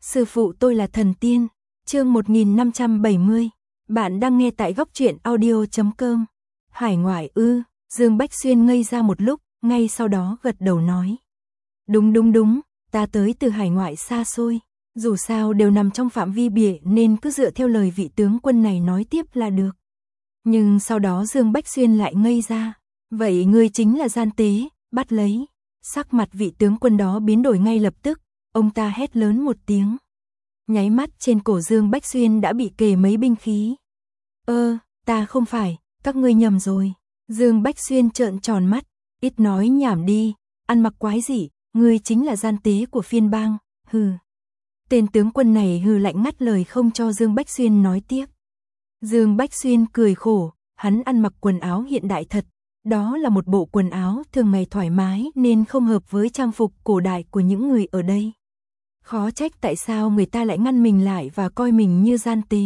Sư phụ tôi là thần tiên. Chương 1570. Bạn đang nghe tại góc truyện audio.com. Hải ngoại ư? Dương Bách Xuyên ngây ra một lúc, ngay sau đó gật đầu nói. Đúng, ta tới từ hải ngoại xa xôi. Dù sao đều nằm trong phạm vi bỉa nên cứ dựa theo lời vị tướng quân này nói tiếp là được. Nhưng sau đó Dương Bách Xuyên lại ngây ra. Vậy ngươi chính là gian tế, bắt lấy. Sắc mặt vị tướng quân đó biến đổi ngay lập tức, ông ta hét lớn một tiếng. Nháy mắt trên cổ Dương Bách Xuyên đã bị kề mấy binh khí. Ta không phải, các ngươi nhầm rồi. Dương Bách Xuyên trợn tròn mắt, ít nói nhảm đi, ăn mặc quái gì, ngươi chính là gian tế của phiên bang, hừ. Tên tướng quân này hừ lạnh ngắt lời không cho Dương Bách Xuyên nói tiếp. Dương Bách Xuyên cười khổ, hắn ăn mặc quần áo hiện đại thật, đó là một bộ quần áo thường ngày thoải mái nên không hợp với trang phục cổ đại của những người ở đây. Khó trách tại sao người ta lại ngăn mình lại và coi mình như gian tế.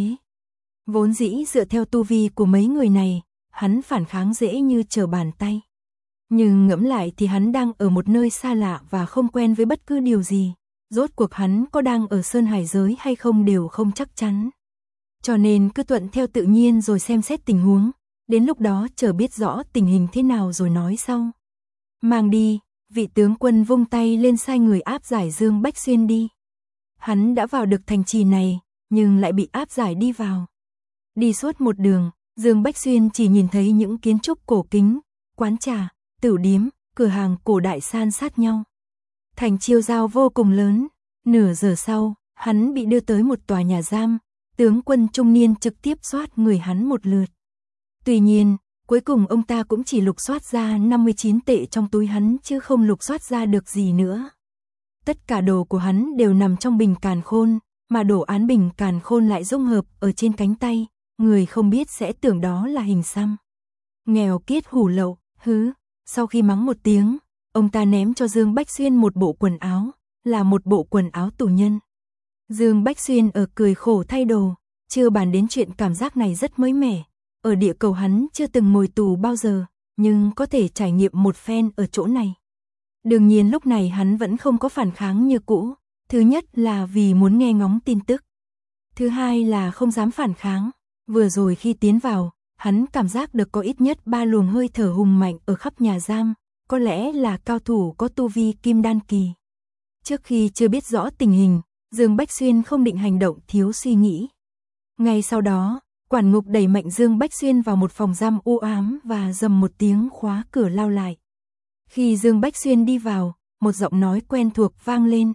Vốn dĩ dựa theo tu vi của mấy người này, hắn phản kháng dễ như trở bàn tay. Nhưng ngẫm lại thì hắn đang ở một nơi xa lạ và không quen với bất cứ điều gì. Rốt cuộc hắn có đang ở Sơn Hải giới hay không đều không chắc chắn. Cho nên cứ thuận theo tự nhiên rồi xem xét tình huống. Đến lúc đó chờ biết rõ tình hình thế nào rồi nói sau. Mang đi, vị tướng quân vung tay lên sai người áp giải Dương Bách Xuyên đi. Hắn đã vào được thành trì này, nhưng lại bị áp giải đi vào. Đi suốt một đường, Dương Bách Xuyên chỉ nhìn thấy những kiến trúc cổ kính, quán trà, tửu điếm, cửa hàng cổ đại san sát nhau. Thành chiêu giao vô cùng lớn, nửa giờ sau, hắn bị đưa tới một tòa nhà giam, tướng quân trung niên trực tiếp soát người hắn một lượt. Tuy nhiên, cuối cùng ông ta cũng chỉ lục soát ra 59 tệ trong túi hắn chứ không lục soát ra được gì nữa. Tất cả đồ của hắn đều nằm trong bình càn khôn, mà đồ án bình càn khôn lại dung hợp ở trên cánh tay, người không biết sẽ tưởng đó là hình xăm. Nghèo kiết hủ lậu, hứ, sau khi mắng một tiếng, ông ta ném cho Dương Bách Xuyên một bộ quần áo, là một bộ quần áo tù nhân. Dương Bách Xuyên ở cười khổ thay đồ, chưa bàn đến chuyện cảm giác này rất mới mẻ. Ở địa cầu hắn chưa từng ngồi tù bao giờ, nhưng có thể trải nghiệm một phen ở chỗ này. Đương nhiên lúc này hắn vẫn không có phản kháng như cũ. Thứ nhất là vì muốn nghe ngóng tin tức. Thứ hai là không dám phản kháng. Vừa rồi khi tiến vào, hắn cảm giác được có ít nhất 3 luồng hơi thở hùng mạnh ở khắp nhà giam. Có lẽ là cao thủ có tu vi kim đan kỳ. Trước khi chưa biết rõ tình hình, Dương Bách Xuyên không định hành động thiếu suy nghĩ. Ngay sau đó, quản ngục đẩy mạnh Dương Bách Xuyên vào một phòng giam u ám và rầm một tiếng khóa cửa lao lại. Khi Dương Bách Xuyên đi vào, một giọng nói quen thuộc vang lên.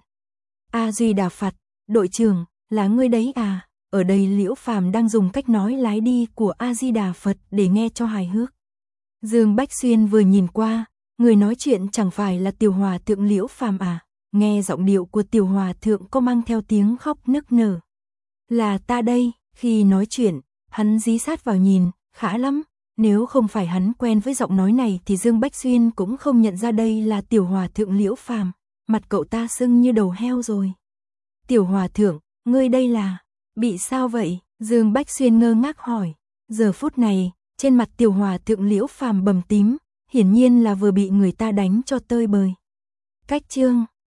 A Duy Đà Phật, đội trưởng, là ngươi đấy à? Ở đây Liễu Phàm đang dùng cách nói lái đi của A Di Đà Phật để nghe cho hài hước. Dương Bách Xuyên vừa nhìn qua, người nói chuyện chẳng phải là Tiểu Hòa Thượng Liễu Phàm à? Nghe giọng điệu của Tiểu Hòa Thượng có mang theo tiếng khóc nức nở. Là ta đây. Khi nói chuyện, hắn dí sát vào nhìn, khá lắm. Nếu không phải hắn quen với giọng nói này thì Dương Bách Xuyên cũng không nhận ra đây là Tiểu Hòa Thượng Liễu Phàm. Mặt cậu ta sưng như đầu heo rồi. Tiểu Hòa Thượng, ngươi đây là... Bị sao vậy? Dương Bách Xuyên ngơ ngác hỏi. Giờ phút này, trên mặt Tiểu Hòa Thượng Liễu Phàm bầm tím, hiển nhiên là vừa bị người ta đánh cho tơi bời. Cách chương